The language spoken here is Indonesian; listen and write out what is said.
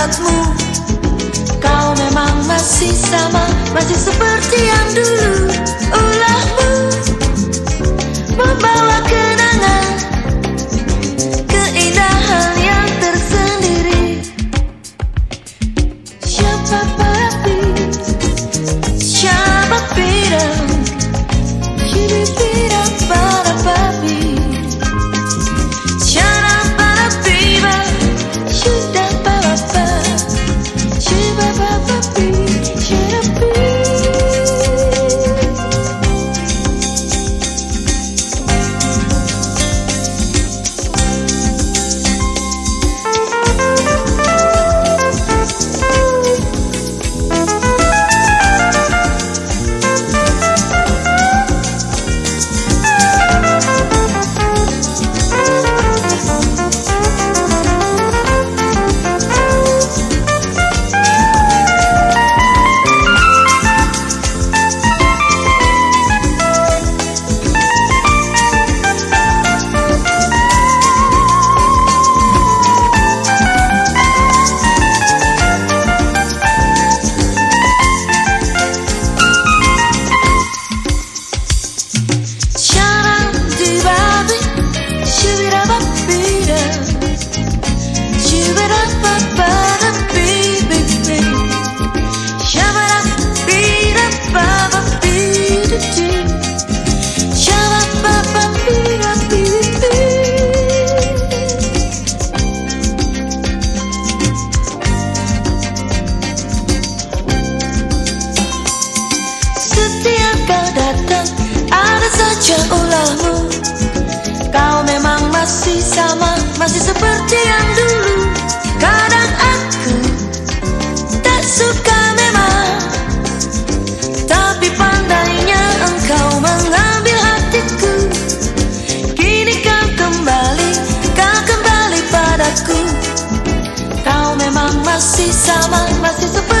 sifatmu. Kau memang masih sama, masih seperti yang dulu. Ulahmu membawa kenangan, keindahan yang tersendiri. Siapa papi, siapa pirang, shibibira para papi, shara para piba, shuda para pa, shiba para pi, shara pi. Ulahmu, kau memang masih sama, masih seperti yang dulu. Kadang aku tak suka memang, tapi pandainya engkau mengambil hatiku. Kini kau kembali padaku. Kau memang masih sama, masih seperti